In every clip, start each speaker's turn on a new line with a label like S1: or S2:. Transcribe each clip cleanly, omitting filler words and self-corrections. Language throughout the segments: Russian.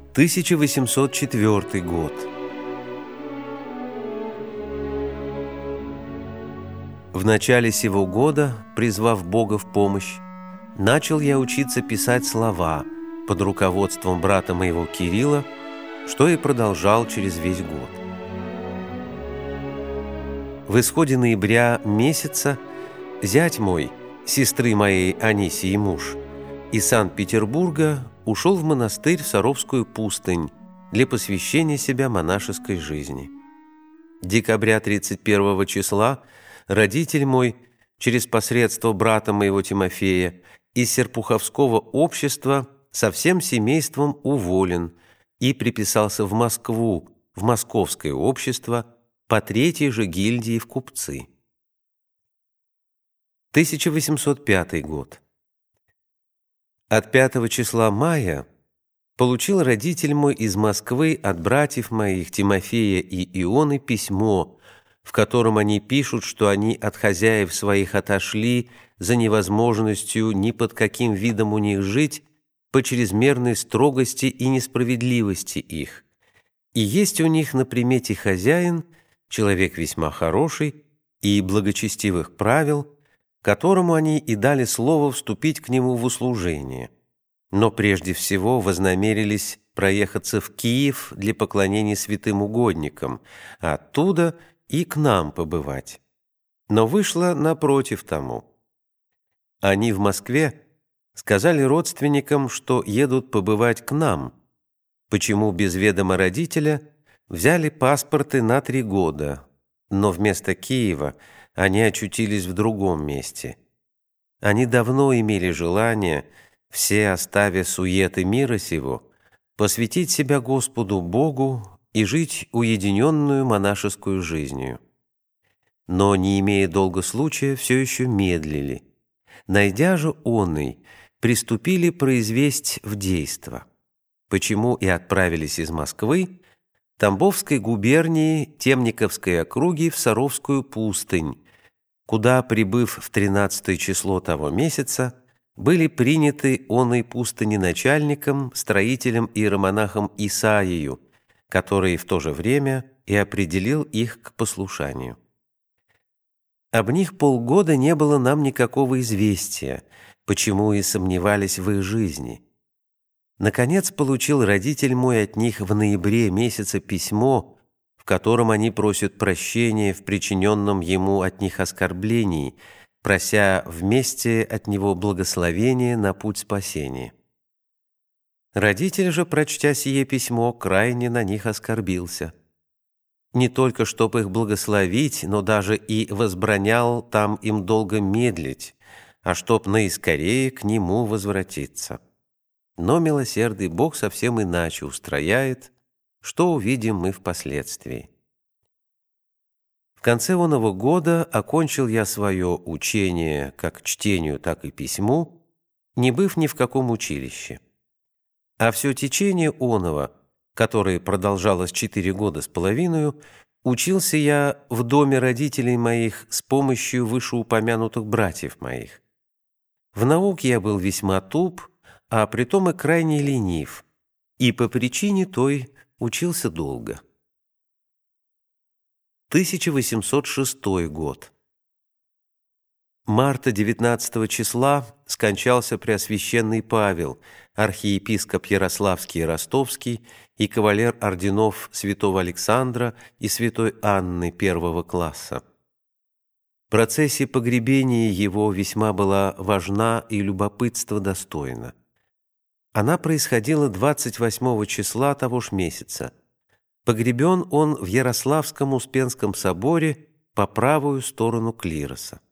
S1: 1804 год. В начале сего года, призвав Бога в помощь, начал я учиться писать слова под руководством брата моего Кирилла, что и продолжал через весь год. В исходе ноября месяца зять мой, сестры моей Анисии муж, из Санкт-Петербурга ушел в монастырь в Саровскую пустынь для посвящения себя монашеской жизни. Декабря 31 числа родитель мой, через посредство брата моего Тимофея, из Серпуховского общества со всем семейством уволен и приписался в Москву, в Московское общество, по третьей же гильдии в купцы. 1805 год. От 5 числа мая получил родитель мой из Москвы от братьев моих Тимофея и Ионы письмо, в котором они пишут, что они от хозяев своих отошли за невозможностью ни под каким видом у них жить по чрезмерной строгости и несправедливости их. И есть у них на примете хозяин, человек весьма хороший и благочестивых правил, которому они и дали слово вступить к нему в услужение. Но прежде всего вознамерились проехаться в Киев для поклонения святым угодникам, а оттуда и к нам побывать. Но вышло напротив тому. Они в Москве сказали родственникам, что едут побывать к нам, почему без ведома родителя взяли паспорты на 3 года, но вместо Киева они очутились в другом месте. Они давно имели желание, все оставя суеты мира сего, посвятить себя Господу Богу и жить уединенную монашескую жизнью. Но, не имея долго случая, все еще медлили. Найдя же оный, приступили произвесть в действо, почему и отправились из Москвы, Тамбовской губернии Темниковской округи в Саровскую пустынь, куда, прибыв в 13 число того месяца, были приняты оной пустыни начальником, строителем иеромонахом Исаию, который в то же время и определил их к послушанию. Об них полгода не было нам никакого известия, почему и сомневались в их жизни. Наконец получил родитель мой от них в ноябре месяце письмо, в котором они просят прощения в причиненном ему от них оскорблении, прося вместе от него благословения на путь спасения. Родитель же, прочтя сие письмо, крайне на них оскорбился. Не только чтоб их благословить, но даже и возбранял там им долго медлить, а чтоб наискорее к нему возвратиться. Но милосердный Бог совсем иначе устрояет, что увидим мы впоследствии. В конце оного года окончил я свое учение как чтению, так и письму, не быв ни в каком училище. А все течение оного, которое продолжалось 4 года с половиной, учился я в доме родителей моих с помощью вышеупомянутых братьев моих. В науке я был весьма туп, а притом и крайне ленив, и по причине той учился долго. 1806 год. Марта 19 числа скончался Преосвященный Павел, архиепископ Ярославский и Ростовский и кавалер орденов святого Александра и святой Анны 1 класса. Процессия погребения его весьма была важна и любопытства достойна. Она происходила 28 числа того ж месяца. Погребен он в Ярославском Успенском соборе по правую сторону клироса.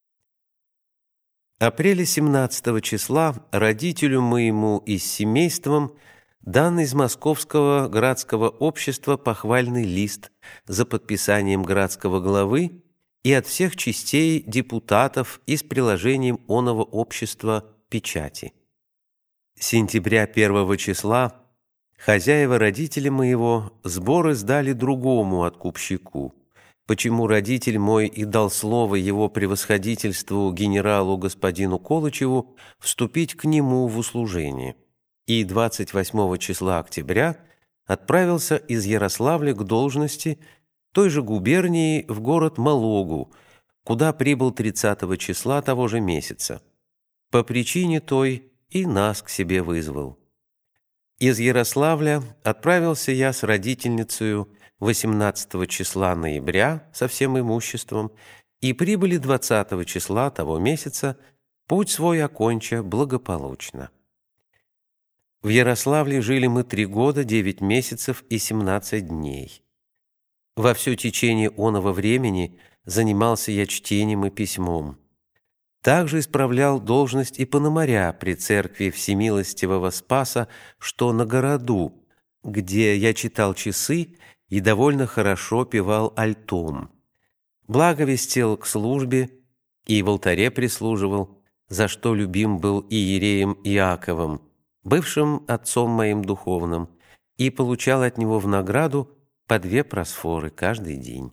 S1: Апреля 17 числа родителю моему и с семейством дан из Московского градского общества похвальный лист за подписанием градского главы и от всех частей депутатов и с приложением оного общества печати. Сентября 1 числа хозяева родителя моего сборы сдали другому откупщику, почему родитель мой и дал слово его превосходительству генералу господину Колычеву вступить к нему в услужение. и 28 числа октября отправился из Ярославля к должности той же губернии в город Малогу, куда прибыл 30 числа того же месяца. По причине той и нас к себе вызвал. Из Ярославля отправился я с родительницею 18 числа ноября со всем имуществом и прибыли 20 числа того месяца, путь свой оконча благополучно. В Ярославле жили мы 3 года, 9 месяцев и 17 дней. Во все течение оного времени занимался я чтением и письмом. Также исправлял должность и пономаря при церкви Всемилостивого Спаса, что на городу, где я читал часы и довольно хорошо певал альтом. Благовестил к службе и в алтаре прислуживал, за что любим был иереем Иаковом, бывшим отцом моим духовным, и получал от него в награду по 2 просфоры каждый день.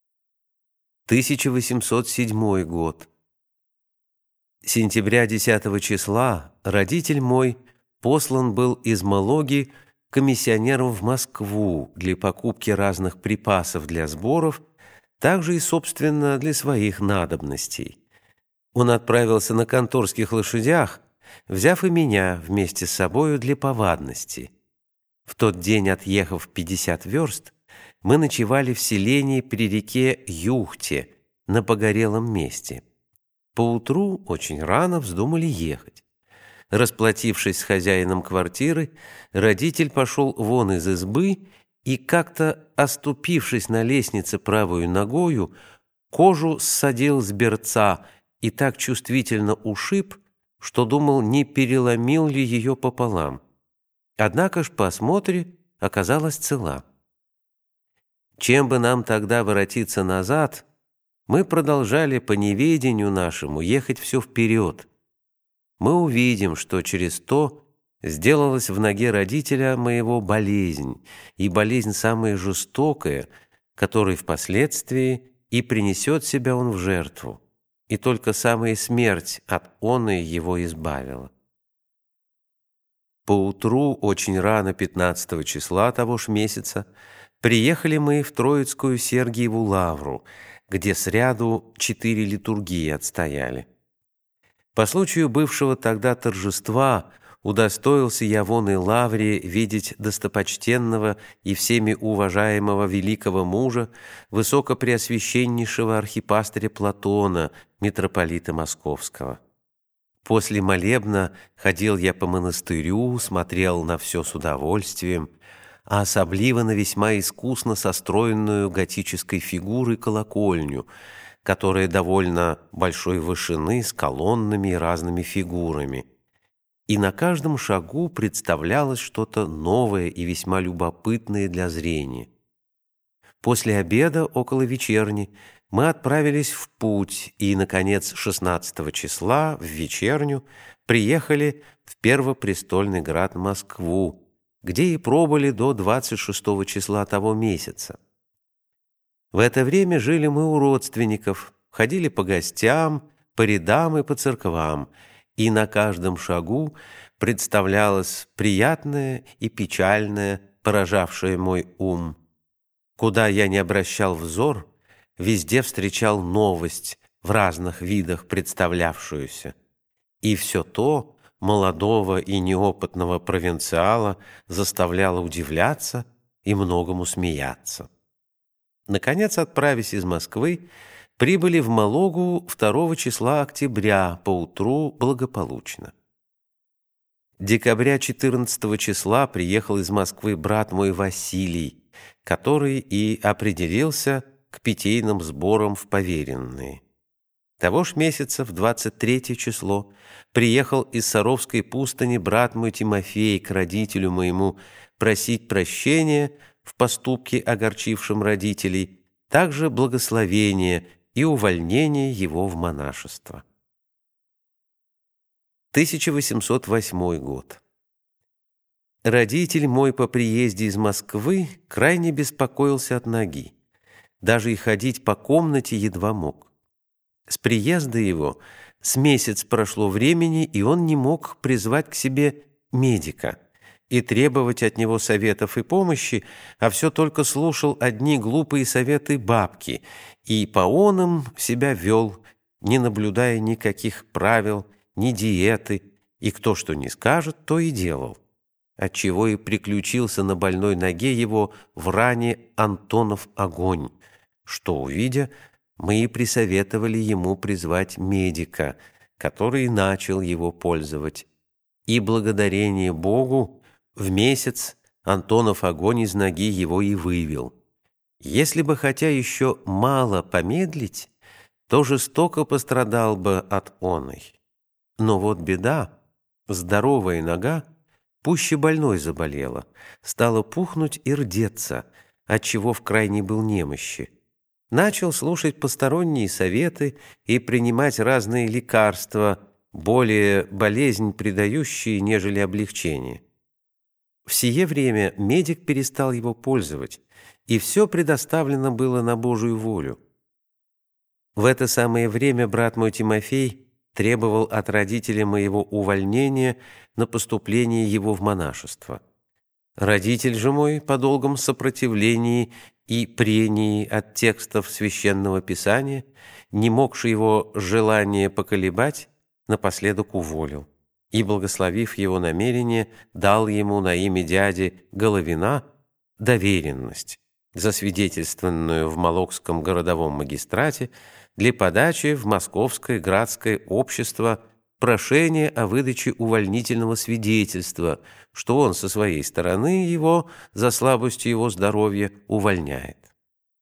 S1: 1807 год. Сентября 10 числа родитель мой послан был из Малоги комиссионером в Москву для покупки разных припасов для сборов, также и, собственно, для своих надобностей. Он отправился на конторских лошадях, взяв и меня вместе с собою для повадности. В тот день, отъехав 50 верст, мы ночевали в селении при реке Юхте на погорелом месте. Поутру очень рано вздумали ехать. Расплатившись с хозяином квартиры, родитель пошел вон из избы и, как-то оступившись на лестнице правою ногою, кожу ссадил с берца и так чувствительно ушиб, что думал, не переломил ли ее пополам. Однако ж по осмотре оказалась цела. Чем бы нам тогда воротиться назад, мы продолжали по неведению нашему ехать все вперед. Мы увидим, что через то сделалась в ноге родителя моего болезнь, и болезнь самая жестокая, которой впоследствии и принесет себя он в жертву, и только самая смерть от оной его избавила. Поутру, очень рано 15 числа того ж месяца, приехали мы в Троицкую Сергиеву лавру, где сряду 4 литургии отстояли. По случаю бывшего тогда торжества удостоился я в оной лавре видеть достопочтенного и всеми уважаемого великого мужа, высокопреосвященнейшего архипастыря Платона, митрополита Московского. После молебна ходил я по монастырю, смотрел на все с удовольствием, а особливо на весьма искусно состроенную готической фигурой колокольню, которая довольно большой вышины с колоннами и разными фигурами. И на каждом шагу представлялось что-то новое и весьма любопытное для зрения. После обеда, около вечерни, мы отправились в путь и, наконец, 16 числа в вечерню приехали в Первопрестольный град Москву, где и пробыли до 26 числа того месяца. В это время жили мы у родственников, ходили по гостям, по рядам и по церквам, и на каждом шагу представлялось приятное и печальное, поражавшее мой ум. Куда я не обращал взор, везде встречал новость в разных видах представлявшуюся. И все то молодого и неопытного провинциала заставляло удивляться и многому смеяться. Наконец, отправясь из Москвы, прибыли в Малогу 2 числа октября поутру благополучно. Декабря 14 числа приехал из Москвы брат мой Василий, который и определился к питейным сборам в поверенные. Того ж месяца, в 23 число, приехал из Саровской пустыни брат мой Тимофей к родителю моему просить прощения в поступке, огорчившем родителей, также благословения и увольнения его в монашество. 1808 год. Родитель мой по приезде из Москвы крайне беспокоился от ноги. Даже и ходить по комнате едва мог. С приезда его с месяц прошло времени, и он не мог призвать к себе медика и требовать от него советов и помощи, а все только слушал одни глупые советы бабки и по онам себя вел, не наблюдая никаких правил, ни диеты, и кто что не скажет, то и делал, отчего и приключился на больной ноге его в ране Антонов огонь, что, увидя, мы и присоветовали ему призвать медика, который начал его пользовать. И благодарение Богу в месяц Антонов огонь из ноги его и вывел. Если бы хотя еще мало помедлить, то жестоко пострадал бы от оной. Но вот беда, здоровая нога пуще больной заболела, стала пухнуть и рдеться, отчего в крайней был немощи. Начал слушать посторонние советы и принимать разные лекарства, более болезнь придающие, нежели облегчение. В сие время медик перестал его пользовать, и все предоставлено было на Божию волю. В это самое время брат мой Тимофей требовал от родителей моего увольнения на поступление его в монашество. Родитель же мой по долгом сопротивлении и прении от текстов Священного Писания, не могший его желание поколебать, напоследок уволил и, благословив его намерение, дал ему на имя дяди Головина доверенность, засвидетельствованную в Молокском городовом магистрате, для подачи в Московское градское общество прошение о выдаче увольнительного свидетельства, что он со своей стороны его за слабостью его здоровья увольняет.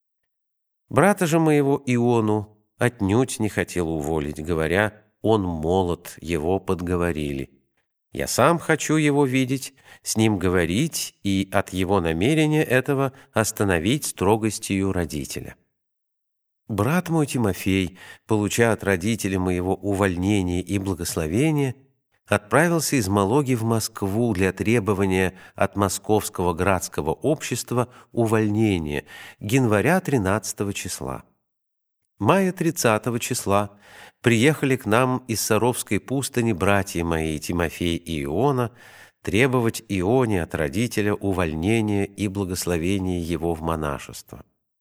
S1: Брата же моего Иону отнюдь не хотел уволить, говоря: он молод, его подговорили. Я сам хочу его видеть, с ним говорить и от его намерения этого остановить строгостью родителя. Брат мой Тимофей, получая от родителей моего увольнение и благословение, отправился из Малоги в Москву для требования от Московского градского общества увольнения января 13 числа. Мая 30 числа приехали к нам из Саровской пустыни братья мои Тимофей и Иона требовать Ионе от родителя увольнения и благословения его в монашество.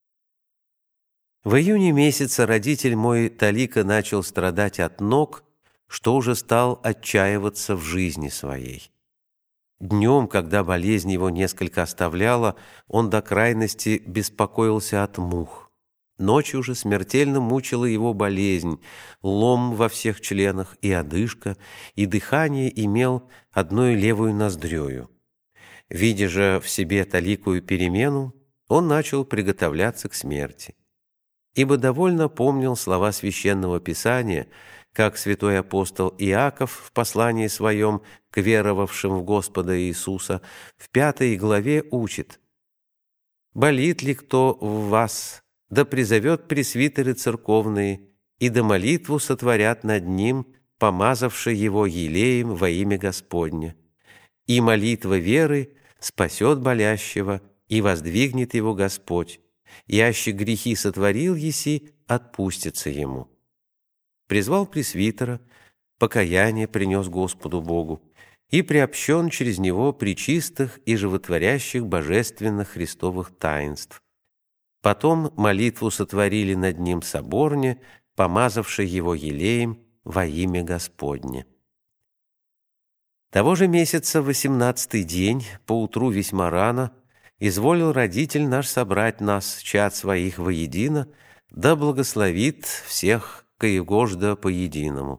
S1: В июне месяце родитель мой талика начал страдать от ног, что уже стал отчаиваться в жизни своей. Днем, когда болезнь его несколько оставляла, он до крайности беспокоился от мух. Ночью же смертельно мучила его болезнь, лом во всех членах и одышка, и дыхание имел одной левую ноздрею. Видя же в себе таликую перемену, он начал приготовляться к смерти. Ибо довольно помнил слова Священного Писания, как святой апостол Иаков в послании своем к веровавшим в Господа Иисуса в 5 главе учит: «Болит ли кто в вас, да призовет пресвитеры церковные, и да молитву сотворят над ним, помазавши его елеем во имя Господне. И молитва веры спасет болящего, и воздвигнет его Господь. Яще грехи сотворил еси, отпустится ему». Призвал пресвитера, покаяние принес Господу Богу и приобщен через него пречистых и животворящих божественных христовых таинств. Потом молитву сотворили над ним соборне, помазавши его елеем во имя Господне. Того же месяца, 18-й день, поутру весьма рано, изволил родитель наш собрать нас, чад своих, воедино, да благословит всех коегожда по-единому.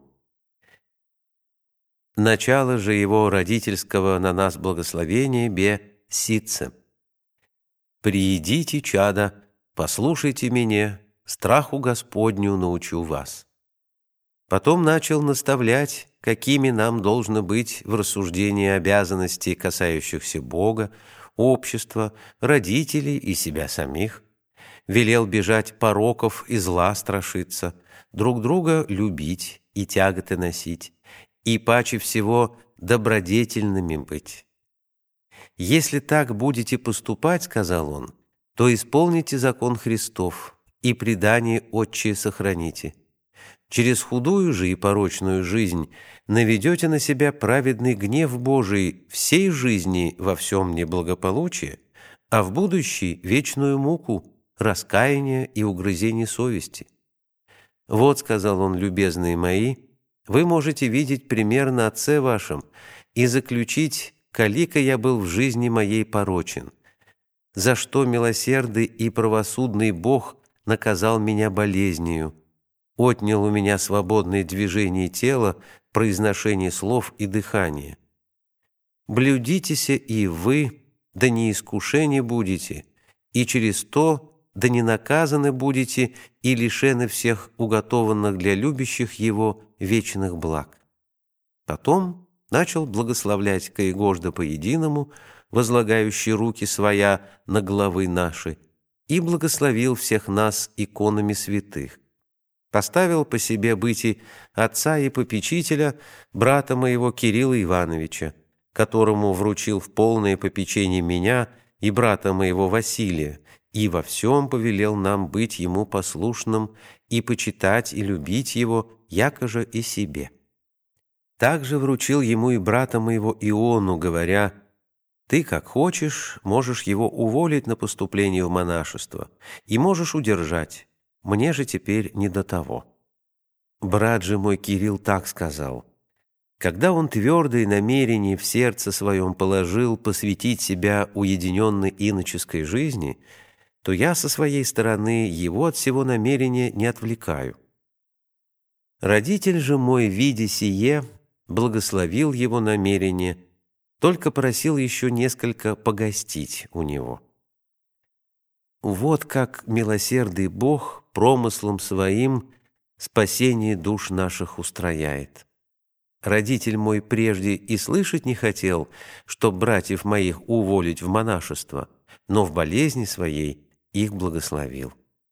S1: Начало же его родительского на нас благословения бе ситце: «Приидите, чада, послушайте меня, страху Господню научу вас». Потом начал наставлять, какими нам должно быть в рассуждении обязанностей, касающихся Бога, общества, родителей и себя самих. Велел бежать пороков и зла страшиться, друг друга любить и тяготы носить, и паче всего добродетельными быть. «Если так будете поступать, — сказал он, — то исполните закон Христов и предание отчие сохраните. Через худую же и порочную жизнь наведете на себя праведный гнев Божий всей жизни во всем неблагополучие, а в будущей вечную муку, раскаяние и угрызение совести. Вот, сказал он, любезные мои, вы можете видеть пример на отце вашем и заключить, колика я был в жизни моей порочен, за что милосердный и правосудный Бог наказал меня болезнью, отнял у меня свободное движение тела, произношение слов и дыхание. Блюдитеся и вы, да не искушение будете, и через то да не наказаны будете и лишены всех уготованных для любящих Его вечных благ. Потом начал благословлять Каегожда по-единому, возлагающий руки своя на главы наши, и благословил всех нас иконами святых. Поставил по себе быти отца и попечителя, брата моего Кирилла Ивановича, которому вручил в полное попечение меня и брата моего Василия, и во всем повелел нам быть ему послушным и почитать и любить его, якоже и себе. Также вручил ему и брата моего Иону, говоря: «Ты, как хочешь, можешь его уволить на поступление в монашество и можешь удержать, мне же теперь не до того». Брат же мой Кирилл так сказал: когда он твердое намерение в сердце своем положил посвятить себя уединенной иноческой жизни, то я со своей стороны его от всего намерения не отвлекаю. Родитель же мой, видя сие, благословил его намерение, только просил еще несколько погостить у него. Вот как милосердный Бог промыслом своим спасение душ наших устрояет. Родитель мой прежде и слышать не хотел, чтоб братьев моих уволить в монашество, но в болезни своей их благословил.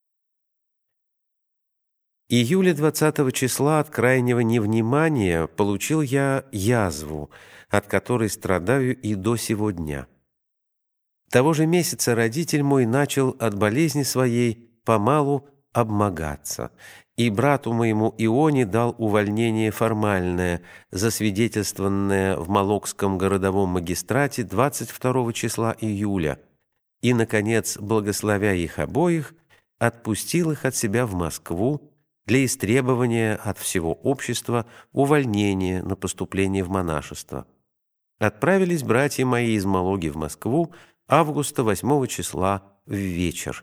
S1: Июля 20 числа от крайнего невнимания получил я язву, от которой страдаю и до сего дня. Того же месяца родитель мой начал от болезни своей помалу обмогаться, и брату моему Ионе дал увольнение формальное, засвидетельствованное в Молокском городовом магистрате 22 числа июля, и, наконец, благословя их обоих, отпустил их от себя в Москву для истребования от всего общества увольнения на поступление в монашество. Отправились братья мои из Малоги в Москву августа 8 числа в вечер.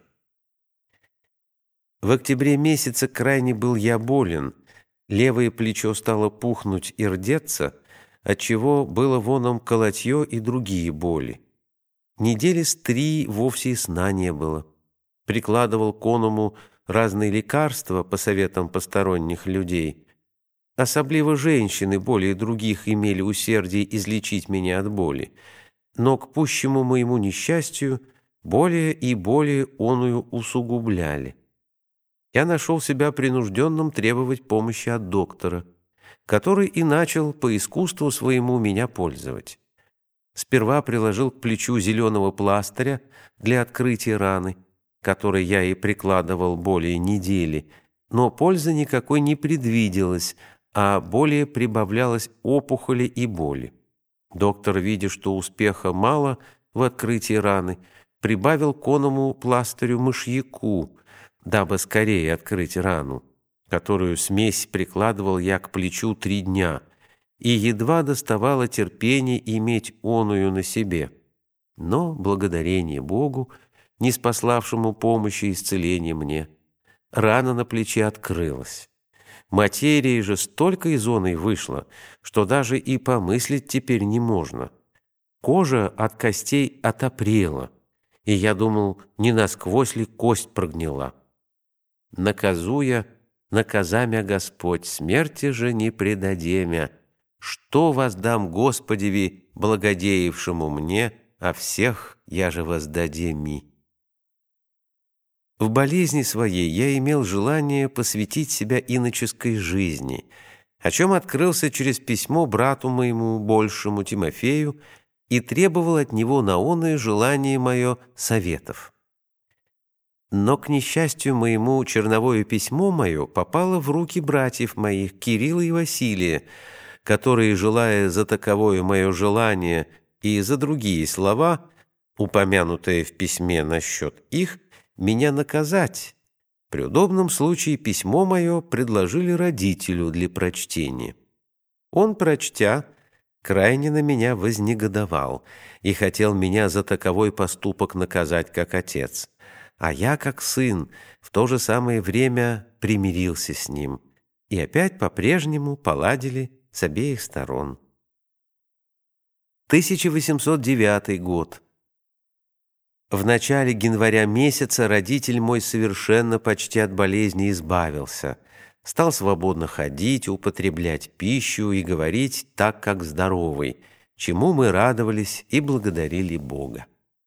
S1: В октябре месяце крайне был я болен, левое плечо стало пухнуть и рдеться, отчего было воном колотье и другие боли. Недели с 3 вовсе и сна не было. Прикладывал к оному разные лекарства по советам посторонних людей. Особливо женщины более других имели усердие излечить меня от боли. Но к пущему моему несчастью более и более оную усугубляли. Я нашел себя принужденным требовать помощи от доктора, который и начал по искусству своему меня пользовать. Сперва приложил к плечу зеленого пластыря для открытия раны, который я и прикладывал более недели, но пользы никакой не предвиделось, а более прибавлялось опухоли и боли. Доктор, видя, что успеха мало в открытии раны, прибавил к оному пластырю мышьяку, дабы скорее открыть рану, которую смесь прикладывал я к плечу 3 дня, и едва доставало терпения иметь оную на себе. Но, благодарение Богу, не спаславшему помощи и исцеления мне, рана на плече открылась. Материи же столько из оной вышло, что даже и помыслить теперь не можно. Кожа от костей отопрела, и я думал, не насквозь ли кость прогнила. Наказуя, наказамя Господь, смерти же не предадемя. Что воздам Господеви, благодеявшему мне, а всех я же воздадеми. В болезни своей я имел желание посвятить себя иноческой жизни, о чем открылся через письмо брату моему большему Тимофею и требовал от него на оное желание мое советов. Но, к несчастью моему, черновое письмо мое попало в руки братьев моих, Кирилла и Василия, которые, желая за таковое мое желание и за другие слова, упомянутые в письме насчет их, меня наказать, при удобном случае письмо мое предложили родителю для прочтения. Он, прочтя, крайне на меня вознегодовал и хотел меня за таковой поступок наказать, как отец. А я, как сын, в то же самое время примирился с ним, и опять по-прежнему поладили с обеих сторон. 1809 год. В начале января месяца родитель мой совершенно почти от болезни избавился, стал свободно ходить, употреблять пищу и говорить так, как здоровый, чему мы радовались и благодарили Бога.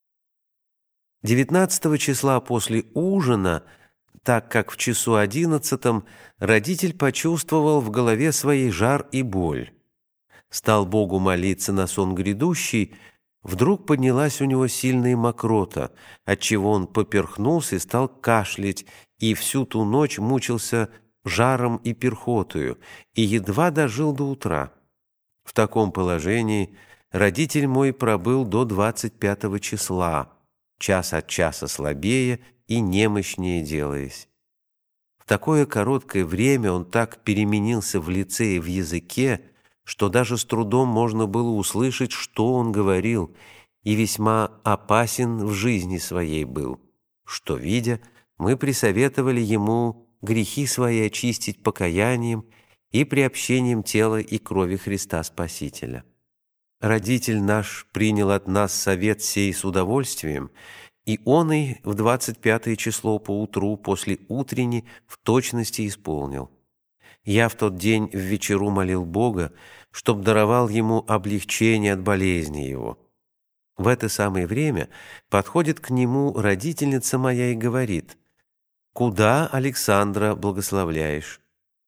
S1: 19 числа после ужина, так как в часу 11 родитель почувствовал в голове своей жар и боль. Стал Богу молиться на сон грядущий, вдруг поднялась у него сильная мокрота, отчего он поперхнулся и стал кашлять, и всю ту ночь мучился жаром и перхотою, и едва дожил до утра. В таком положении родитель мой пробыл до 25 числа, час от часа слабее и немощнее делаясь. В такое короткое время он так переменился в лице и в языке, что даже с трудом можно было услышать, что он говорил, и весьма опасен в жизни своей был, что, видя, мы присоветовали ему грехи свои очистить покаянием и приобщением тела и крови Христа Спасителя. Родитель наш принял от нас совет сей с удовольствием, и он и в 25 число поутру после утренней в точности исполнил. Я в тот день в вечеру молил Бога, чтоб даровал ему облегчение от болезни его. В это самое время подходит к нему родительница моя и говорит: «Куда Александра благословляешь?»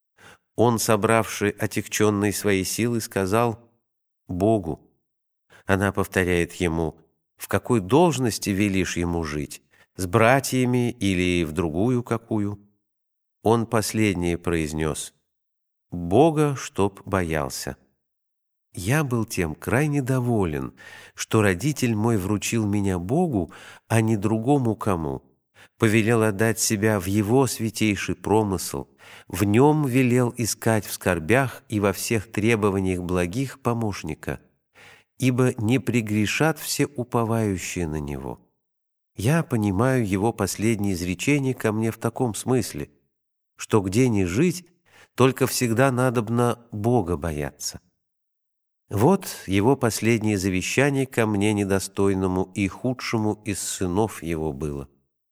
S1: Он, собравший отягченные свои силы, сказал: «Богу». Она повторяет ему: «В какой должности велишь ему жить? С братьями или в другую какую?» Он последнее произнес: «Бога, чтоб боялся». Я был тем крайне доволен, что родитель мой вручил меня Богу, а не другому кому. Повелел отдать себя в Его святейший промысл, в Нем велел искать в скорбях и во всех требованиях благих помощника, ибо не прегрешат все уповающие на Него. Я понимаю Его последнее изречение ко мне в таком смысле, что где ни жить, только всегда надобно Бога бояться. Вот Его последнее завещание ко мне недостойному и худшему из сынов Его было.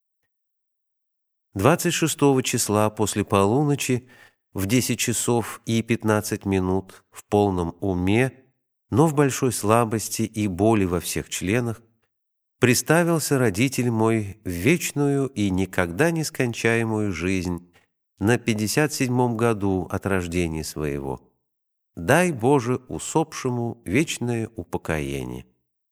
S1: 26 числа после полуночи в 10 часов и 15 минут в полном уме, но в большой слабости и боли во всех членах, приставился родитель мой в вечную и никогда не скончаемую жизнь на 57-м году от рождения своего. Дай, Боже, усопшему вечное упокоение.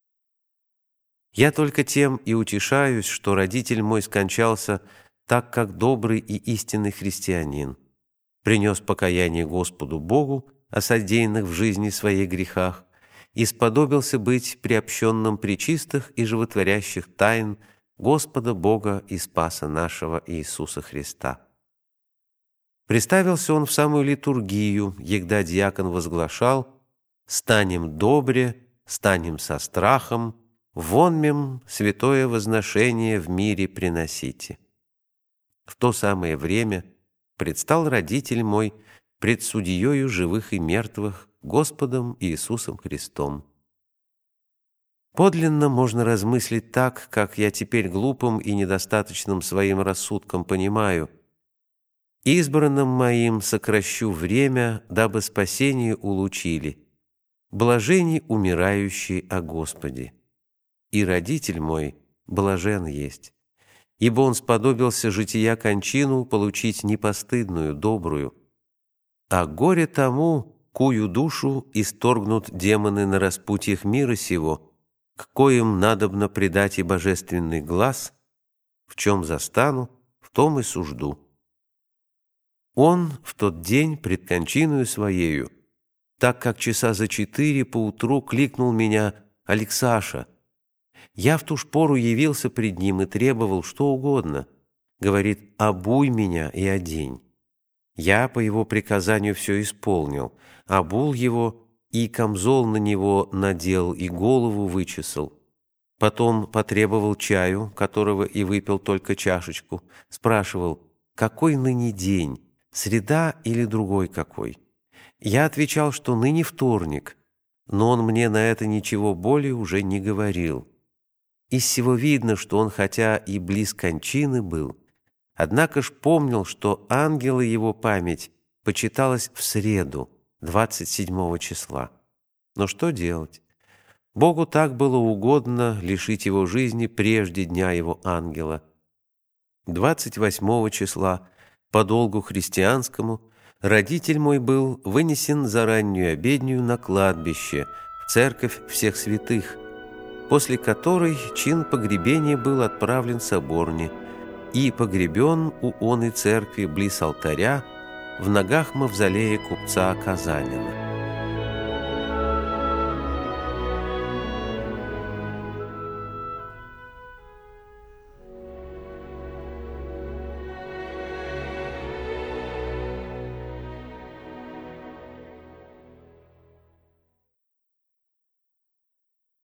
S1: Я только тем и утешаюсь, что родитель мой скончался так, как добрый и истинный христианин, принес покаяние Господу Богу о содеянных в жизни своей грехах и сподобился быть приобщенным пречистых и животворящих тайн Господа Бога и Спаса нашего Иисуса Христа. Приставился он в самую литургию, егда диакон возглашал: «Станем добре, станем со страхом, вонмем святое возношение в мире приносите». В то самое время предстал родитель мой пред судьею живых и мертвых, Господом Иисусом Христом. Подлинно можно размыслить так, как я теперь глупым и недостаточным своим рассудком понимаю: «Избранным моим сокращу время, дабы спасение улучили. Блажени умирающие о Господе. И родитель мой блажен есть, ибо он сподобился жития кончину получить непостыдную, добрую. А горе тому, кую душу исторгнут демоны на распутьях мира сего, к коим надобно предать и божественный глаз, В чем застану, в том и сужду. Он в тот день пред кончиною своею, так как часа за 4 поутру кликнул меня: «Алексаша». Я в ту ж пору явился пред ним и требовал что угодно. Говорит: «Обуй меня и одень». Я по его приказанию все исполнил, обул его и камзол на него надел и голову вычесал. Потом потребовал чаю, которого и выпил только чашечку. Спрашивал: «Какой ныне день, среда или другой какой?» Я отвечал, что ныне вторник, но он мне на это ничего более уже не говорил. Из сего видно, что он хотя и близ кончины был, однако ж помнил, что ангела его память почиталась в среду, 27 числа. Но что делать? Богу так было угодно лишить его жизни прежде дня его ангела. 28 числа, по долгу христианскому, родитель мой был вынесен за раннюю обедню на кладбище, в церковь всех святых, после которой чин погребения был отправлен соборне и погребен у оной церкви близ алтаря в ногах мавзолея купца Казанина.